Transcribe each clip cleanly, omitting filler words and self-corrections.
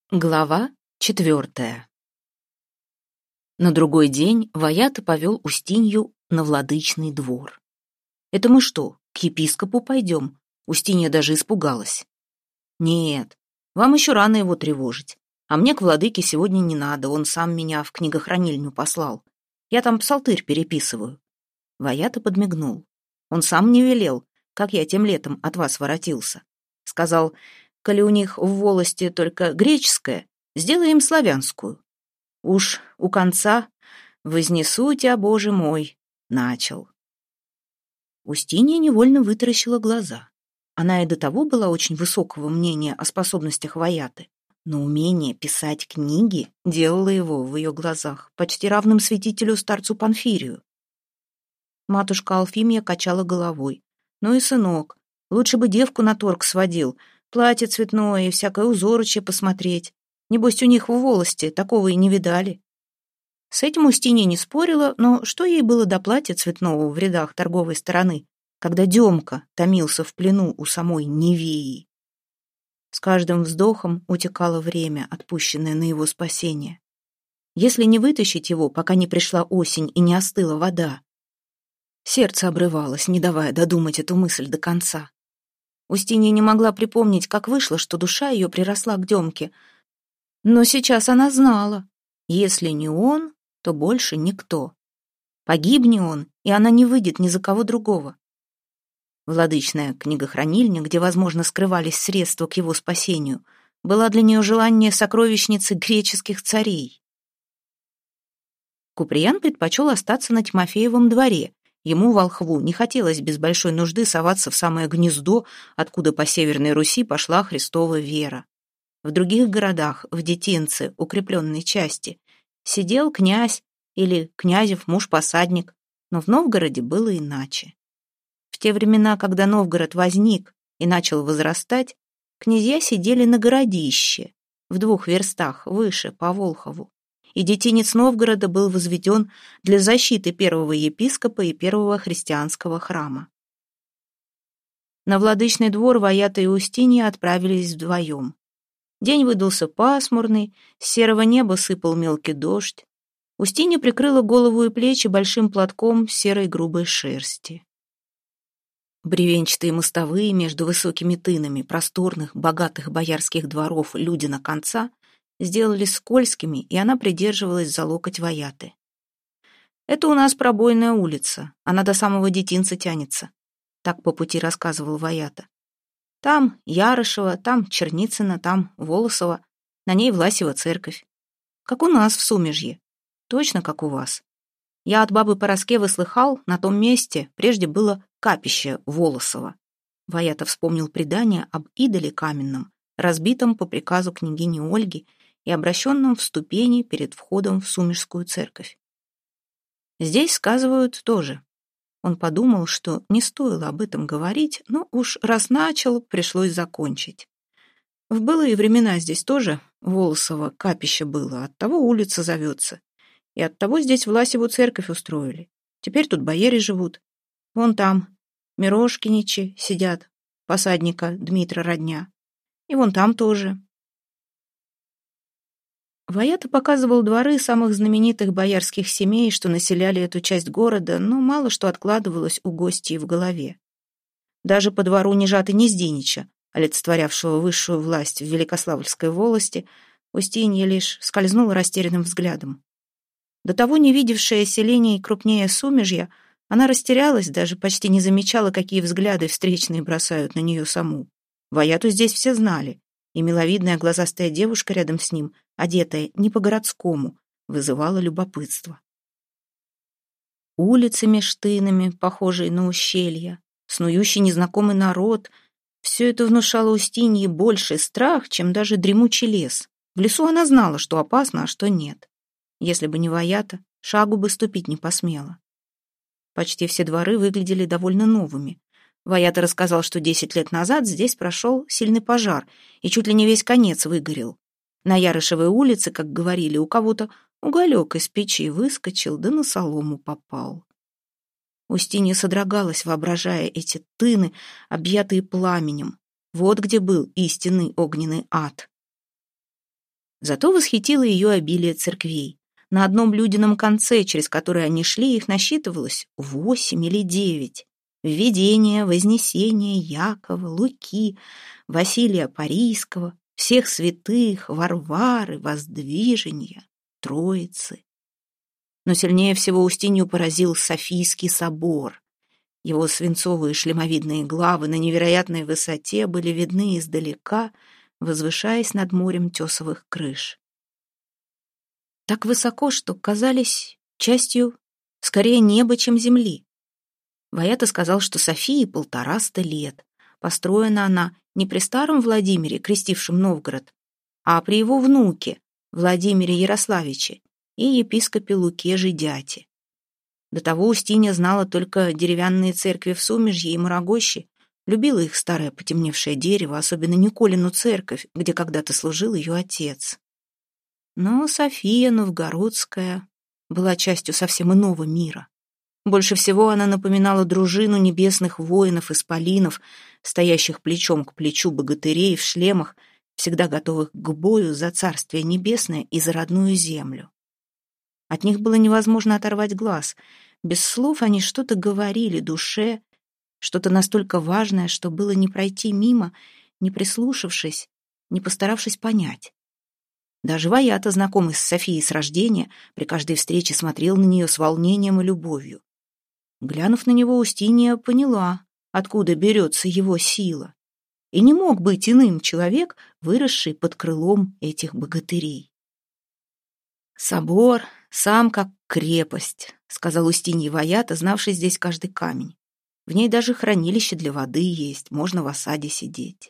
Глава 4. На другой день Ваята повел Устинью на владычный двор. «Это мы что, к епископу пойдем?» Устинья даже испугалась. «Нет, вам еще рано его тревожить. А мне к владыке сегодня не надо, он сам меня в книгохранильню послал. Я там псалтырь переписываю». Ваята подмигнул. «Он сам не велел, как я тем летом от вас воротился. Сказал, коли у них в волости только греческое, сделай им славянскую. Уж у конца «Вознесу тебя, Боже мой», начал». Устинья невольно вытаращила глаза. Она и до того была очень высокого мнения о способностях Ваяты, но умение писать книги делало его в ее глазах почти равным святителю старцу Панфирию. Матушка Алфимия качала головой. «Ну и сынок, лучше бы девку на торг сводил, платье цветное и всякое узорочье посмотреть. Небось, у них в волости такого и не видали». С этим Устинья не спорила, но что ей было до платья цветного в рядах торговой стороны, когда Демка томился в плену у самой Невеи? С каждым вздохом утекало время, отпущенное на его спасение. Если не вытащить его, пока не пришла осень и не остыла вода. Сердце обрывалось, не давая додумать эту мысль до конца. Устинья не могла припомнить, как вышло, что душа ее приросла к Демке. Но сейчас она знала, если не он, то больше никто. Погибни он, и она не выйдет ни за кого другого. Владычная книгохранильня, где, возможно, скрывались средства к его спасению, была для нее желание сокровищницы греческих царей. Куприян предпочел остаться на Тимофеевом дворе. Ему, волхву, не хотелось без большой нужды соваться в самое гнездо, откуда по Северной Руси пошла Христова вера. В других городах, в детинце, укрепленной части, сидел князь или князев муж-посадник, но в Новгороде было иначе. В те времена, когда Новгород возник и начал возрастать, князья сидели на городище, в 2 верстах выше, по Волхову, и детинец Новгорода был возведен для защиты первого епископа и первого христианского храма. На владычный двор Ваята и Устинья отправились вдвоем. День выдался пасмурный, с серого неба сыпал мелкий дождь. Устинья прикрыла голову и плечи большим платком серой грубой шерсти. Бревенчатые мостовые между высокими тынами просторных, богатых боярских дворов Людина конца сделались скользкими, и она придерживалась за локоть Ваяты. «Это у нас пробойная улица, она до самого детинца тянется», — так по пути рассказывал Ваята. «Там Ярышева, там Черницына, там Волосово, на ней Власева церковь. Как у нас в Сумежье. Точно как у вас. Я от бабы Пороскевы слыхал, на том месте прежде было капище Волосово». Ваята вспомнил предание об идоле каменном, разбитом по приказу княгини Ольги и обращенном в ступени перед входом в Сумежскую церковь. Здесь сказывают тоже. Он подумал, что не стоило об этом говорить, но уж раз начал, пришлось закончить. В былые времена здесь тоже Волосово капище было, оттого улица зовется. И оттого здесь Власеву церковь устроили. Теперь тут бояре живут. Вон там Мирошкиничи сидят, посадника Дмитра родня. И вон там тоже. Ваята показывал дворы самых знаменитых боярских семей, что населяли эту часть города, но мало что откладывалось у гостей в голове. Даже по двору Нежаты Нездинича, олицетворявшего высшую власть в Великославльской волости, Устинья лишь скользнула растерянным взглядом. До того не видевшая селений крупнее Сумежья, она растерялась, даже почти не замечала, какие взгляды встречные бросают на нее саму. Ваяту здесь все знали, и миловидная глазастая девушка рядом с ним, одетая не по-городскому, вызывала любопытство. Улицы меж тынами, похожие на ущелья, снующий незнакомый народ — все это внушало Устинье больший страх, чем даже дремучий лес. В лесу она знала, что опасно, а что нет. Если бы не Ваята, шагу бы ступить не посмела. Почти все дворы выглядели довольно новыми. Ваята рассказал, что 10 лет назад здесь прошел сильный пожар, и чуть ли не весь конец выгорел. На Ярышевой улице, как говорили, у кого-то уголек из печи выскочил, да на солому попал. Устинья содрогалась, воображая эти тыны, объятые пламенем. Вот где был истинный огненный ад. Зато восхитило ее обилие церквей. На одном Людином конце, через который они шли, их насчитывалось 8 или 9. Введение, Вознесение, Якова, Луки, Василия Парийского, всех святых, Варвары, Воздвижения, Троицы. Но сильнее всего Устинью поразил Софийский собор. Его свинцовые шлемовидные главы на невероятной высоте были видны издалека, возвышаясь над морем тесовых крыш. Так высоко, что казались частью скорее неба, чем земли. Ваята сказал, что Софии 150 лет. Построена она не при старом Владимире, крестившем Новгород, а при его внуке, Владимире Ярославиче, и епископе Луке Жидяте. До того Устинья знала только деревянные церкви в Сумежье и Марагоще, любила их старое потемневшее дерево, особенно Николину церковь, где когда-то служил ее отец. Но София Новгородская была частью совсем иного мира. Больше всего она напоминала дружину небесных воинов-исполинов, стоящих плечом к плечу богатырей в шлемах, всегда готовых к бою за Царствие Небесное и за родную землю. От них было невозможно оторвать глаз. Без слов они что-то говорили душе, что-то настолько важное, что было не пройти мимо, не прислушавшись, не постаравшись понять. Даже Ваята, знакомый с Софией с рождения, при каждой встрече смотрел на нее с волнением и любовью. Глянув на него, Устинья поняла, откуда берется его сила. И не мог быть иным человек, выросший под крылом этих богатырей. «Собор сам как крепость», — сказал Устинье Ваята, знавший здесь каждый камень. «В ней даже хранилище для воды есть, можно в осаде сидеть».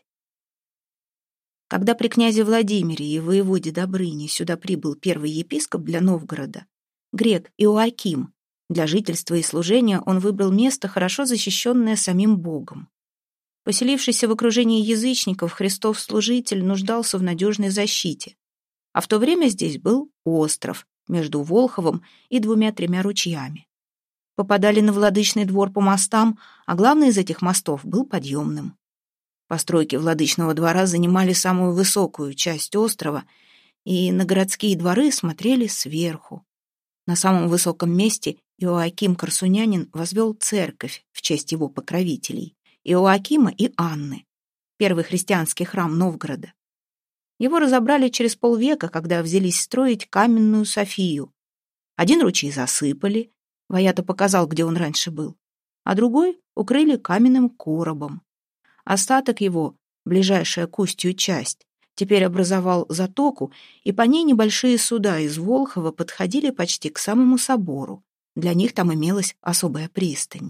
Когда при князе Владимире и воеводе Добрыне сюда прибыл первый епископ для Новгорода, грек Иоаким, для жительства и служения он выбрал место, хорошо защищенное самим Богом. Поселившийся в окружении язычников, Христов служитель нуждался в надежной защите. А в то время здесь был остров между Волховом и 2-3 ручьями. Попадали на владычный двор по мостам, а главный из этих мостов был подъемным. Постройки владычного двора занимали самую высокую часть острова, и на городские дворы смотрели сверху. На самом высоком месте Иоаким Корсунянин возвел церковь в честь его покровителей, Иоакима и Анны, первый христианский храм Новгорода. Его разобрали через полвека, когда взялись строить каменную Софию. Один ручей засыпали, Ваята показал, где он раньше был, а другой укрыли каменным коробом. Остаток его, ближайшая к устью часть, теперь образовал затоку, и по ней небольшие суда из Волхова подходили почти к самому собору. Для них там имелась особая пристань.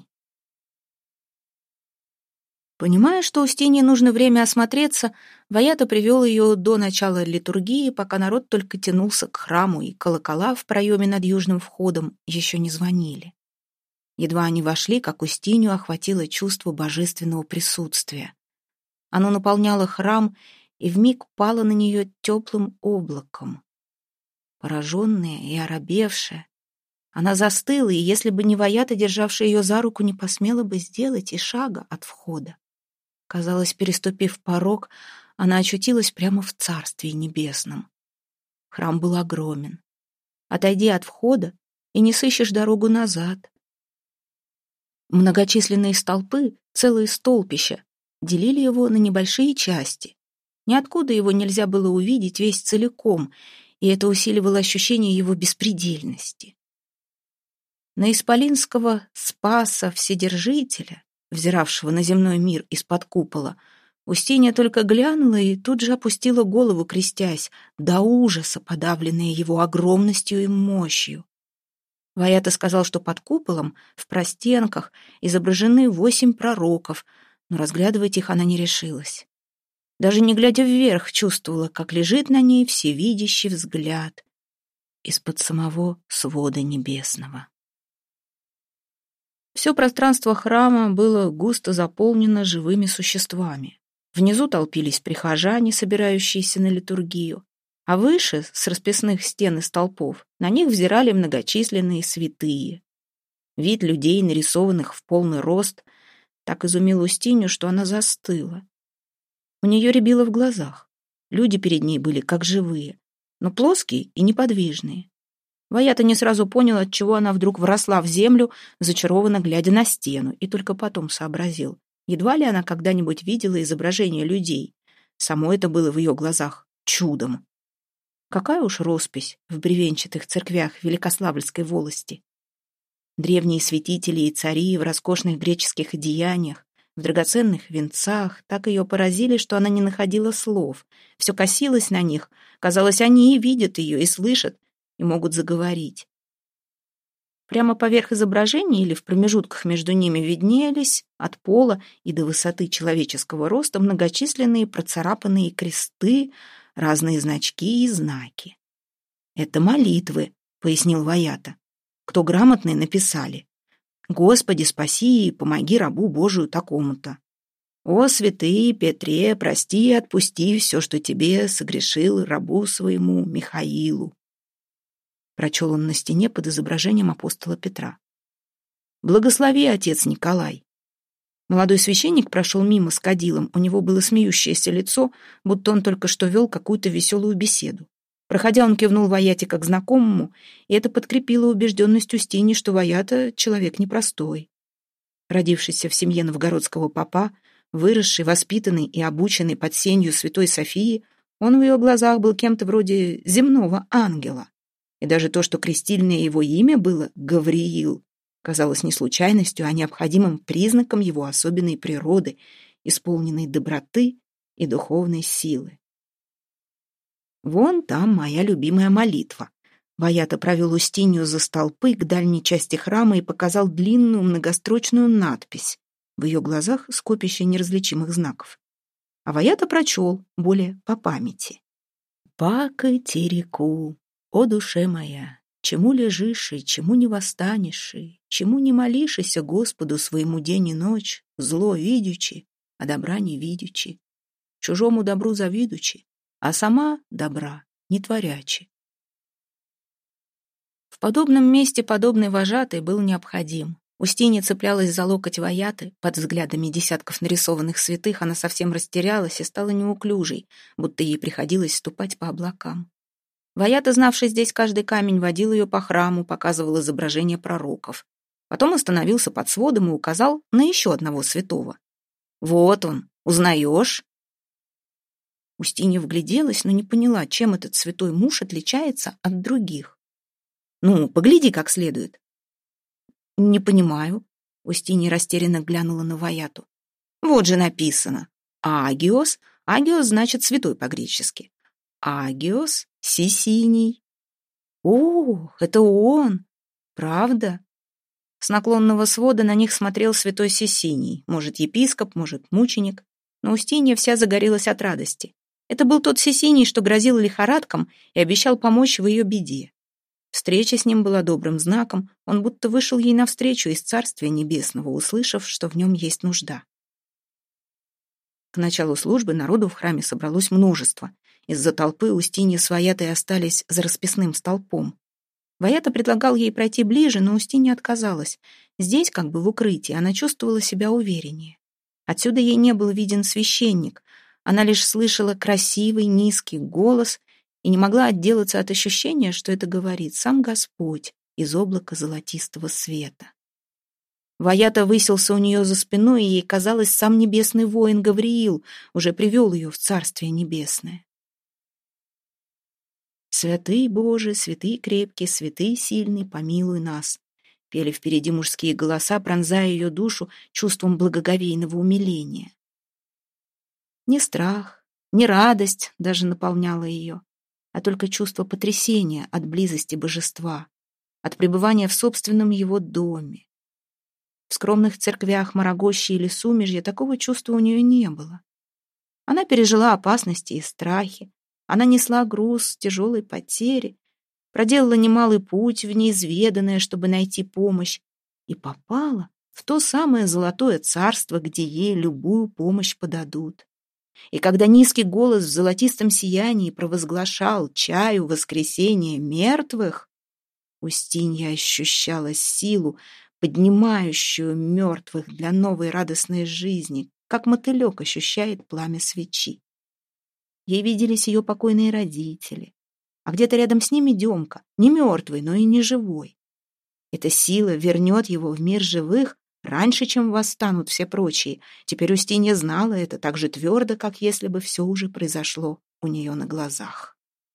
Понимая, что Устинье нужно время осмотреться, Ваята привел ее до начала литургии, пока народ только тянулся к храму, и колокола в проеме над южным входом еще не звонили. Едва они вошли, как Устинью охватило чувство божественного присутствия. Оно наполняло храм и вмиг пало на нее теплым облаком. Пораженная и оробевшая, она застыла, и если бы не Ваята, державший ее за руку, не посмела бы сделать и шага от входа. Казалось, переступив порог, она очутилась прямо в Царстве Небесном. Храм был огромен. Отойди от входа, и не сыщешь дорогу назад. Многочисленные столпы, целые столпища, делили его на небольшие части. Ниоткуда его нельзя было увидеть весь целиком, и это усиливало ощущение его беспредельности. На исполинского Спаса Вседержителя, взиравшего на земной мир из-под купола, Устинья только глянула и тут же опустила голову, крестясь, до ужаса подавленная его огромностью и мощью. Ваята сказал, что под куполом, в простенках, изображены 8 пророков, но разглядывать их она не решилась. Даже не глядя вверх, чувствовала, как лежит на ней всевидящий взгляд из-под самого свода небесного. Все пространство храма было густо заполнено живыми существами. Внизу толпились прихожане, собирающиеся на литургию, а выше, с расписных стен и столпов, на них взирали многочисленные святые. Вид людей, нарисованных в полный рост, так изумил Устинью, что она застыла. У нее рябило в глазах. Люди перед ней были как живые. но плоские и неподвижные. Ваята не сразу понял, отчего она вдруг вросла в землю, зачарованно глядя на стену, и только потом сообразил. Едва ли она когда-нибудь видела изображение людей. Само это было в ее глазах чудом. Какая уж роспись в бревенчатых церквях Великославльской волости. Древние святители и цари в роскошных греческих одеяниях, в драгоценных венцах так ее поразили, что она не находила слов. Все косилось на них. Казалось, они и видят ее, и слышат, и могут заговорить. Прямо поверх изображений или в промежутках между ними виднелись от пола и до высоты человеческого роста многочисленные процарапанные кресты, разные значки и знаки. «Это молитвы», — пояснил Ваята. «Кто грамотные, написали. Господи, спаси и помоги рабу Божию такому-то. О, святые Петре, прости и отпусти все, что тебе согрешил рабу своему Михаилу». Прочел он на стене под изображением апостола Петра. «Благослови, отец Николай». Молодой священник прошел мимо с кадилом, у него было смеющееся лицо, будто он только что вел какую-то веселую беседу. Проходя, он кивнул Ваяте как знакомому, и это подкрепило убежденность Устиньи, что Ваята — человек непростой. Родившийся в семье новгородского попа, выросший, воспитанный и обученный под сенью святой Софии, он в ее глазах был кем-то вроде земного ангела. И даже то, что крестильное его имя было Гавриил, казалось не случайностью, а необходимым признаком его особенной природы, исполненной доброты и духовной силы. «Вон там моя любимая молитва». Ваята провел Устинью за столпы к дальней части храма и показал длинную многострочную надпись. В ее глазах скопище неразличимых знаков. А Ваята прочел, более по памяти. «Пака тереку, о душе моя, чему лежишь и чему не восстанешь, и чему не молишься Господу своему день и ночь, зло видячи, а добра не видячи, чужому добру завидучи, а сама добра не творячи». В подобном месте подобный вожатый был необходим. Устинья цеплялась за локоть Ваяты, под взглядами десятков нарисованных святых она совсем растерялась и стала неуклюжей, будто ей приходилось ступать по облакам. Ваята, знавший здесь каждый камень, водил ее по храму, показывал изображения пророков. Потом остановился под сводом и указал на еще одного святого. «Вот он, узнаешь?» Устинья вгляделась, но не поняла, чем этот святой муж отличается от других. «Ну, погляди как следует». «Не понимаю». Устинья растерянно глянула на Ваяту. «Вот же написано. Агиос. Агиос значит святой по-гречески. Агиос Сисиний». «О, это он! Правда?» С наклонного свода на них смотрел святой Сисиний. Может, епископ, может, мученик. Но Устинья вся загорелась от радости. Это был тот Сисиний, что грозил лихорадкам и обещал помочь в ее беде. Встреча с ним была добрым знаком, он будто вышел ей навстречу из Царствия Небесного, услышав, что в нем есть нужда. К началу службы народу в храме собралось множество. Из-за толпы Устинья с Ваятой остались за расписным столпом. Ваята предлагал ей пройти ближе, но Устинья отказалась. Здесь, как бы в укрытии, она чувствовала себя увереннее. Отсюда ей не был виден священник. Она лишь слышала красивый низкий голос и не могла отделаться от ощущения, что это говорит сам Господь из облака золотистого света. Ваята высился у нее за спиной, и ей казалось, сам небесный воин Гавриил уже привел ее в Царствие Небесное. «Святый Боже, святый крепкий, святый сильный, помилуй нас», пели впереди мужские голоса, пронзая ее душу чувством благоговейного умиления. Не страх, не радость даже наполняла ее, а только чувство потрясения от близости божества, от пребывания в собственном его доме. В скромных церквях Марагощи или Сумежья такого чувства у нее не было. Она пережила опасности и страхи, она несла груз тяжелой потери, проделала немалый путь в неизведанное, чтобы найти помощь, и попала в то самое золотое царство, где ей любую помощь подадут. И когда низкий голос в золотистом сиянии провозглашал чаю воскресения мертвых, Устинья ощущала силу, поднимающую мертвых для новой радостной жизни, как мотылек ощущает пламя свечи. Ей виделись ее покойные родители. а где-то рядом с ними Демка, не мертвый, но и не живой. Эта сила вернет его в мир живых раньше, чем восстанут все прочие. Теперь Устинья знала это так же твердо, как если бы все уже произошло у нее на глазах.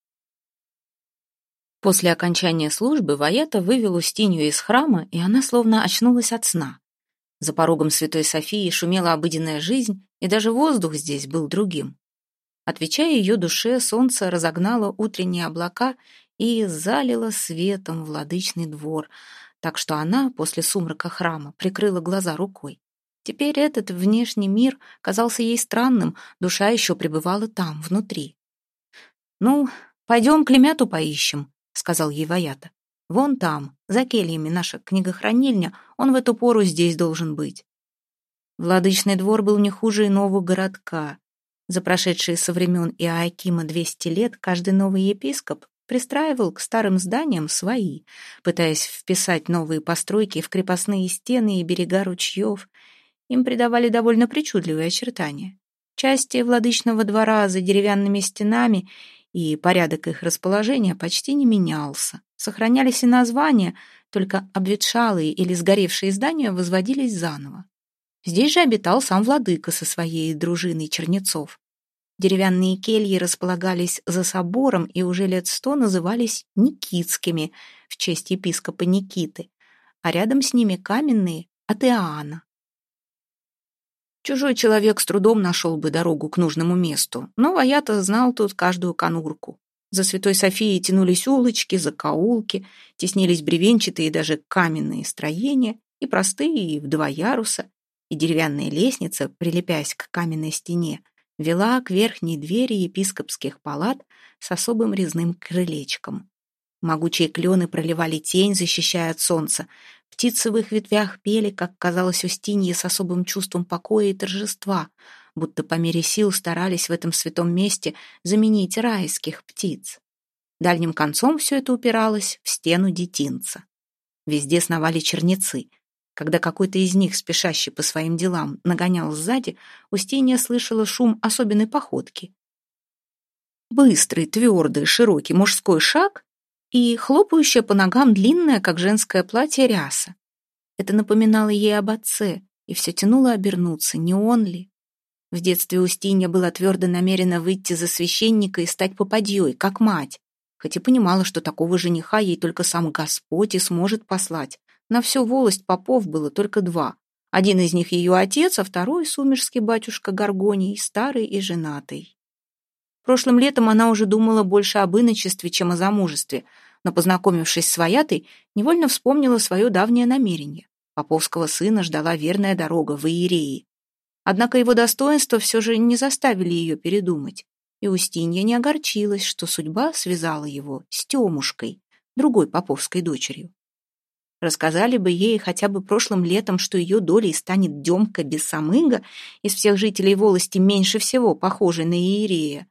После окончания службы Ваята вывел Устинью из храма, и она словно очнулась от сна. За порогом Святой Софии шумела обыденная жизнь, и даже воздух здесь был другим. Отвечая ее душе, солнце разогнало утренние облака и залило светом владычный двор, так что она после сумрака храма прикрыла глаза рукой. Теперь этот внешний мир казался ей странным, душа еще пребывала там, внутри. «Ну, пойдем Клемяту поищем», — сказал ей Ваята. «Вон там, за кельями наша книгохранильня, он в эту пору здесь должен быть». Владычный двор был не хуже иного городка. За прошедшие со времен Иоакима 200 лет каждый новый епископ пристраивал к старым зданиям свои, пытаясь вписать новые постройки в крепостные стены и берега ручьев. Им придавали довольно причудливые очертания. Части владычного двора за деревянными стенами и порядок их расположения почти не менялся. Сохранялись и названия, только обветшалые или сгоревшие здания возводились заново. Здесь же обитал сам владыка со своей дружиной чернецов. Деревянные кельи располагались за собором и уже лет 100 назывались Никитскими в честь епископа Никиты, а рядом с ними каменные от Иоанна. Чужой человек с трудом нашел бы дорогу к нужному месту, но Ваята знал тут каждую конурку. За Святой Софией тянулись улочки, закоулки, теснились бревенчатые и даже каменные строения, и простые, и в 2 яруса, и деревянная лестница, прилепясь к каменной стене, вела к верхней двери епископских палат с особым резным крылечком. Могучие клены проливали тень, защищая от солнца. Птицы в их ветвях пели, как казалось Устинье, с особым чувством покоя и торжества, будто по мере сил старались в этом святом месте заменить райских птиц. Дальним концом все это упиралось в стену детинца. Везде сновали чернецы. Когда какой-то из них, спешащий по своим делам, нагонял сзади, Устинья слышала шум особенной походки. Быстрый, твердый, широкий мужской шаг и хлопающая по ногам длинная, как женское платье, ряса. Это напоминало ей об отце, и все тянуло обернуться, не он ли? В детстве Устинья была твердо намерена выйти за священника и стать попадьей, как мать, хоть и понимала, что такого жениха ей только сам Господь и сможет послать. На всю волость попов было только 2. Один из них ее отец, а второй — сумерский батюшка Горгоний, старый и женатый. Прошлым летом она уже думала больше об иночестве, чем о замужестве, но, познакомившись с Ваятой, невольно вспомнила свое давнее намерение. Поповского сына ждала верная дорога в иереи. Однако его достоинства все же не заставили ее передумать, и Устинья не огорчилась, что судьба связала его с Темушкой, другой поповской дочерью. Рассказали бы ей хотя бы прошлым летом, что ее долей станет Демка без Самыга, из всех жителей волости меньше всего похожий на иерея.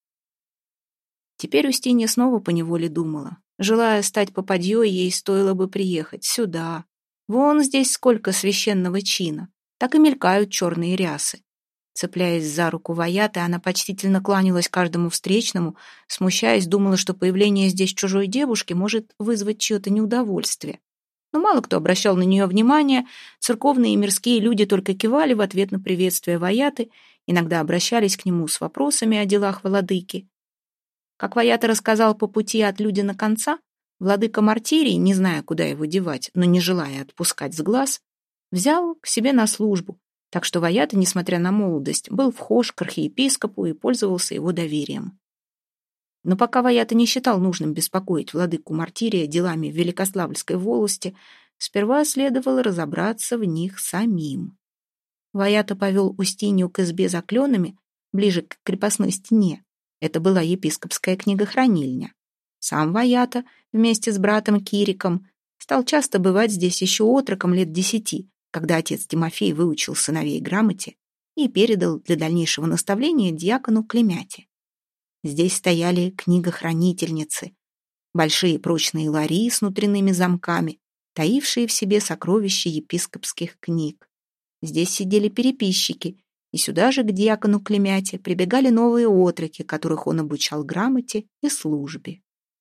Теперь Устинья снова поневоле думала. Желая стать попадьей, ей стоило бы приехать сюда. Вон здесь сколько священного чина. Так и мелькают черные рясы. Цепляясь за руку Ваяты, она почтительно кланялась каждому встречному, смущаясь, думала, что появление здесь чужой девушки может вызвать чье-то неудовольствие. Но мало кто обращал на нее внимание, церковные и мирские люди только кивали в ответ на приветствие Ваяты, иногда обращались к нему с вопросами о делах владыки. Как Ваята рассказал по пути от Людина конца, владыка Мартирий, не зная, куда его девать, но не желая отпускать с глаз, взял к себе на службу, так что Ваята, несмотря на молодость, был вхож к архиепископу и пользовался его доверием. Но пока Ваята не считал нужным беспокоить владыку Мартирия делами в Великославльской волости, сперва следовало разобраться в них самим. Ваята повел Устинью к избе за кленами, ближе к крепостной стене. Это была епископская книгохранильня. Сам Ваята вместе с братом Кириком стал часто бывать здесь еще отроком лет 10, когда отец Тимофей выучил сыновей грамоте и передал для дальнейшего наставления диакону Клемяте. Здесь стояли книгохранительницы, большие прочные лари с внутренними замками, таившие в себе сокровища епископских книг. Здесь сидели переписчики, и сюда же к диакону Клемяте прибегали новые отроки, которых он обучал грамоте и службе.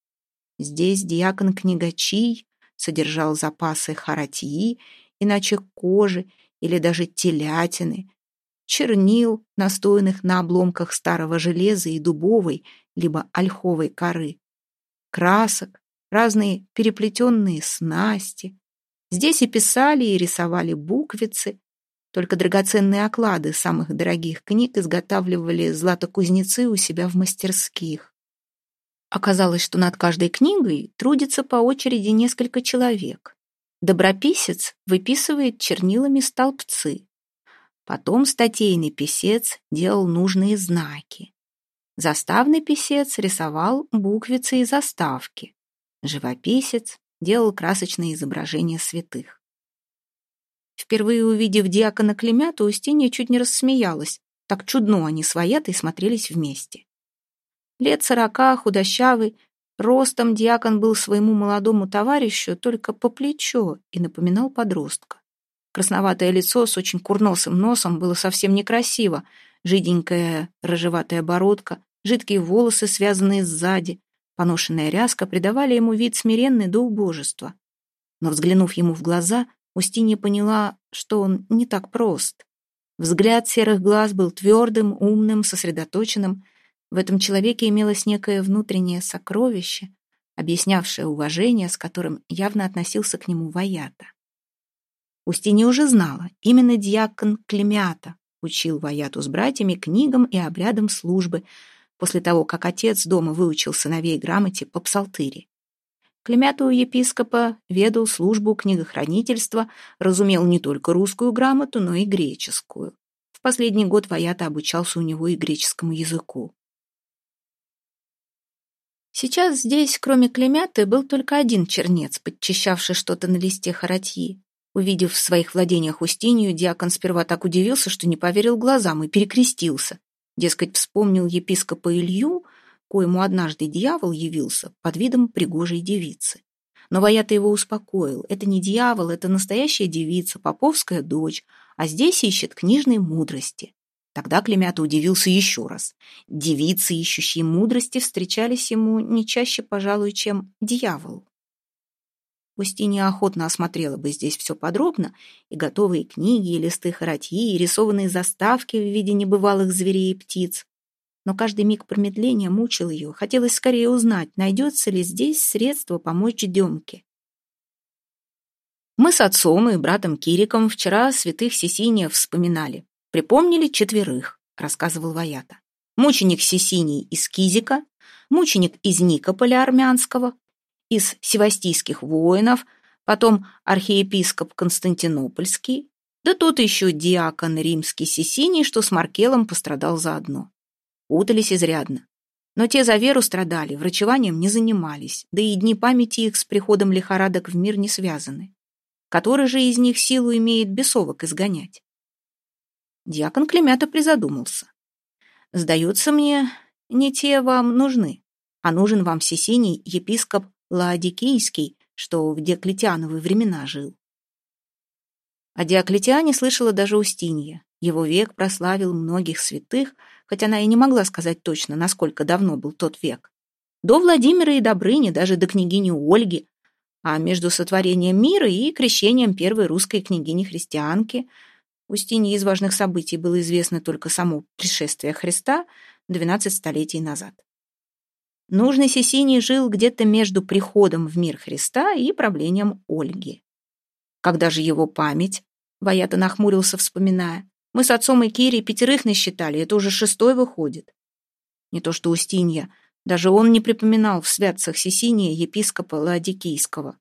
Здесь диакон Книгачий содержал запасы харатьи, иначе кожи или даже телятины, чернил, настоянных на обломках старого железа и дубовой, либо ольховой коры, красок, разные переплетенные снасти. Здесь и писали, и рисовали буквицы, только драгоценные оклады самых дорогих книг изготавливали златокузнецы у себя в мастерских. Оказалось, что над каждой книгой трудится по очереди несколько человек. Доброписец выписывает чернилами столбцы. Потом статейный писец делал нужные знаки. Заставный писец рисовал буквицы и заставки. Живописец делал красочные изображения святых. Впервые увидев диакона Клемяту, Устинья чуть не рассмеялась. Так чудно они с Ваятой смотрелись вместе. Лет 40, худощавый, ростом диакон был своему молодому товарищу только по плечо и напоминал подростка. Красноватое лицо с очень курносым носом было совсем некрасиво, жиденькая рыжеватая бородка, жидкие волосы, связанные сзади, поношенная ряска придавали ему вид смиренный до убожества. Но, взглянув ему в глаза, Устинья поняла, что он не так прост. Взгляд серых глаз был твердым, умным, сосредоточенным. В этом человеке имелось некое внутреннее сокровище, объяснявшее уважение, с которым явно относился к нему Ваята. Устинья уже знала, именно диакон Клемята учил Ваяту с братьями книгам и обрядам службы, после того, как отец дома выучил сыновей грамоте по псалтыри. Клемята у епископа ведал службу книгохранительства, разумел не только русскую грамоту, но и греческую. В последний год Ваята обучался у него и греческому языку. Сейчас здесь, кроме Клемяты, был только один чернец, подчищавший что-то на листе харатьи. Увидев в своих владениях Устинью, диакон сперва так удивился, что не поверил глазам и перекрестился. Дескать, вспомнил епископа Илью, коему однажды дьявол явился под видом пригожей девицы. Но Ваята его успокоил. Это не дьявол, это настоящая девица, поповская дочь, а здесь ищет книжной мудрости. Тогда Клемята удивился еще раз. Девицы, ищущие мудрости, встречались ему не чаще, пожалуй, чем дьявол. Устинья охотно осмотрела бы здесь все подробно, и готовые книги, и листы харатьи, и рисованные заставки в виде небывалых зверей и птиц. Но каждый миг промедления мучил ее. Хотелось скорее узнать, найдется ли здесь средство помочь Демке. Мы с отцом и братом Кириком вчера святых Сесиния вспоминали. Припомнили 4, рассказывал Ваята. Мученик Сесиний из Кизика, мученик из Никополя армянского, из севастийских воинов, потом архиепископ Константинопольский, да тот еще диакон римский Сесиний, что с Маркелом пострадал заодно. Путались изрядно. Но те за веру страдали, врачеванием не занимались, да и дни памяти их с приходом лихорадок в мир не связаны. Который же из них силу имеет бесовок изгонять? Диакон Клемята призадумался. «Сдается мне, не те вам нужны, а нужен вам Сесиний, епископ Лаодикийский, что в Диоклетиановы времена жил». О Диоклетиане слышала даже Устинья. Его век прославил многих святых, хоть она и не могла сказать точно, насколько давно был тот век. До Владимира и Добрыни, даже до княгини Ольги, а между сотворением мира и крещением первой русской княгини-христианки Устинье из важных событий было известно только само пришествие Христа 12 столетий назад. Нужный Сесиний жил где-то между приходом в мир Христа и правлением Ольги. Когда же его память? Ваята нахмурился, вспоминая. Мы с отцом и Кирей 5 насчитали, это уже 6 выходит. Не то что Устинья, даже он не припоминал в святцах Сесиния епископа Лаодикийского.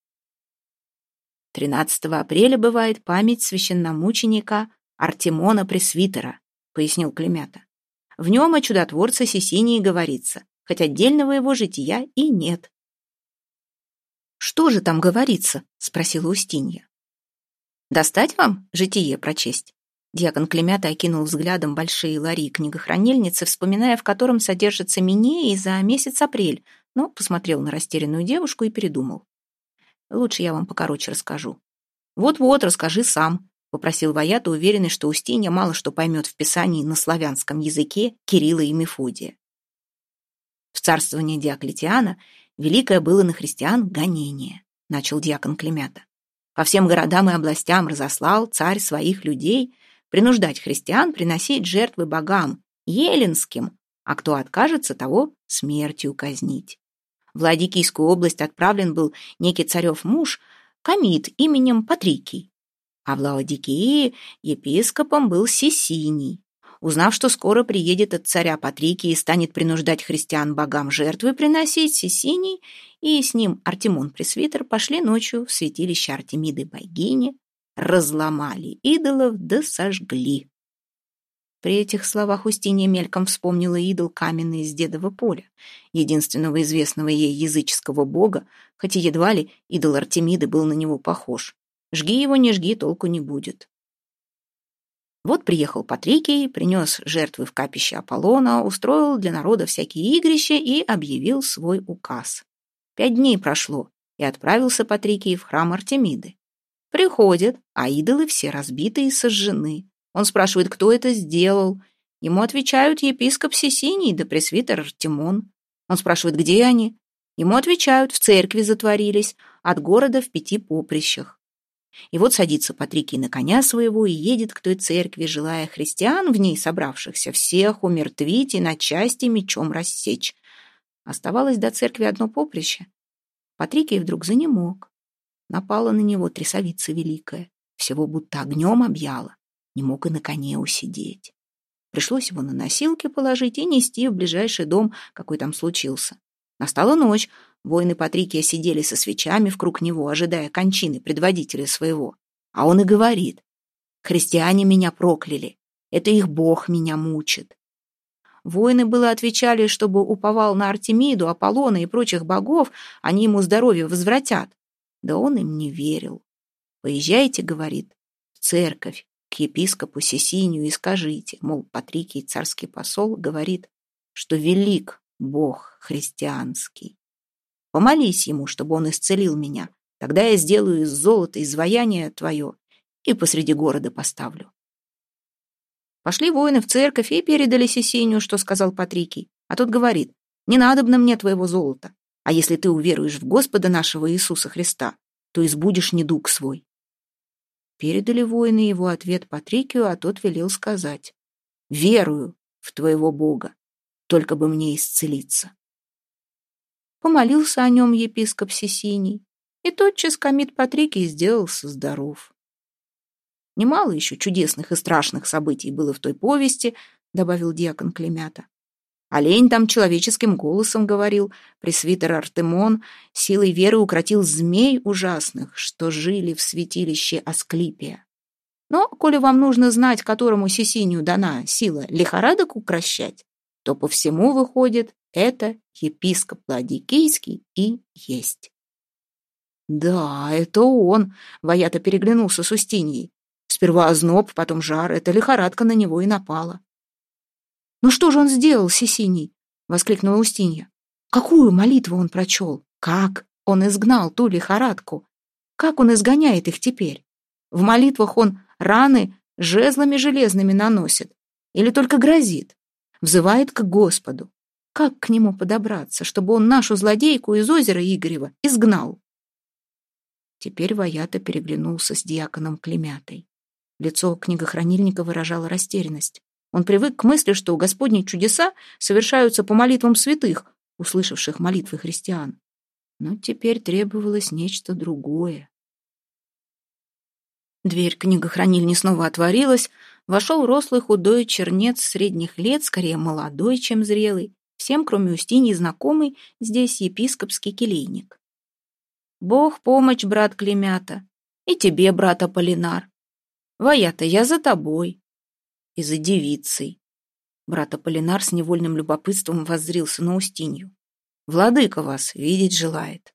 13 апреля бывает память священномученика Артемона Пресвитера, пояснил Клемята. В нем о чудотворце Сесинии говорится, хоть отдельного его жития и нет. «Что же там говорится?» — спросила Устинья. «Достать вам житие прочесть?» Диакон Клемята окинул взглядом большие лари книгохранильницы, вспоминая, в котором содержится Минея за месяц апрель, но посмотрел на растерянную девушку и передумал. «Лучше я вам покороче расскажу». «Вот-вот, расскажи сам», — попросил Ваята, уверенный, что Устинья мало что поймет в писании на славянском языке Кирилла и Мефодия. В царствование Диоклетиана великое было на христиан гонение, начал дьякон Клемята. По всем городам и областям разослал царь своих людей принуждать христиан приносить жертвы богам еленским, а кто откажется, того смертью казнить. В Ладикийскую область отправлен был некий царев муж, комит именем Патрикий, а в Лаодикии епископом был Сисиний. Узнав, что скоро приедет от царя Патрикий и станет принуждать христиан богам жертвы приносить, Сисиний и с ним Артемон-пресвитер пошли ночью в святилище Артемиды богини, разломали идолов да сожгли. При этих словах Устинья мельком вспомнила идол каменный из Дедова поля, единственного известного ей языческого бога, хотя едва ли идол Артемиды был на него похож. Жги его, не жги, толку не будет. Вот приехал Патрикий, принес жертвы в капище Аполлона, устроил для народа всякие игрища и объявил свой указ. 5 дней прошло, и отправился Патрикий в храм Артемиды. Приходят, а идолы все разбиты и сожжены. Он спрашивает, кто это сделал. Ему отвечают епископ Сисиний да пресвитер Артемон. Он спрашивает, где они. Ему отвечают, в церкви затворились, от города в 5 поприщах. И вот садится Патрикий на коня своего и едет к той церкви, желая христиан, в ней собравшихся, всех умертвить и на части мечом рассечь. Оставалось до церкви одно поприще. Патрикий вдруг занемог. Напала на него трясовица великая, всего будто огнем объяла, не мог и на коне усидеть. Пришлось его на носилки положить и нести в ближайший дом, какой там случился. Настала ночь. Воины Патрикия сидели со свечами вкруг него, ожидая кончины предводителя своего. А он и говорит: «Христиане меня прокляли, это их Бог меня мучит». Воины было отвечали, чтобы уповал на Артемиду, Аполлона и прочих богов, они ему здоровье возвратят. Да он им не верил. «Поезжайте, — говорит, — в церковь к епископу Сисинию и скажите, мол, Патрикий, царский посол, говорит, что велик Бог христианский. Помолись ему, чтобы он исцелил меня. Тогда я сделаю из золота изваяние твое и посреди города поставлю». Пошли воины в церковь и передали Сисинию, что сказал Патрикий. А тот говорит: «Не надобно мне твоего золота, а если ты уверуешь в Господа нашего Иисуса Христа, то избудешь недуг свой». Передали воины его ответ Патрикию, а тот велел сказать: «Верую в твоего Бога, только бы мне исцелиться». Помолился о нем епископ Сисиний, и тотчас комит Патрикий сделался здоров. Немало еще чудесных и страшных событий было в той повести, добавил дьякон Клемята. Олень там человеческим голосом говорил, пресвитер Артемон силой веры укротил змей ужасных, что жили в святилище Асклипия. Но, коли вам нужно знать, которому Сисинию дана сила лихорадок укрощать, то по всему выходит, это епископ Ладикийский и есть. Да, это он, Ваята переглянулся с Устиньей. Сперва озноб, потом жар, эта лихорадка на него и напала. «Ну что же он сделал, Сисиний?» — воскликнула Устинья. «Какую молитву он прочел? Как он изгнал ту лихорадку? Как он изгоняет их теперь? В молитвах он раны жезлами железными наносит или только грозит, взывает к Господу? Как к нему подобраться, чтобы он нашу злодейку из озера Игорева изгнал?» Теперь Ваята переглянулся с дьяконом Клемятой. Лицо книгохранильника выражало растерянность. Он привык к мысли, что Господни чудеса совершаются по молитвам святых, услышавших молитвы христиан. Но теперь требовалось нечто другое. Дверь книгохранильни снова отворилась. Вошел рослый худой чернец средних лет, скорее молодой, чем зрелый, всем, кроме Устиньи, знакомый здесь епископский келейник. «Бог помощь, брат Клемята, и тебе, брат Аполлинар. Ваята, я за тобой и за девицей». Брат Аполлинар с невольным любопытством воззрился на Устинью. «Владыка вас видеть желает».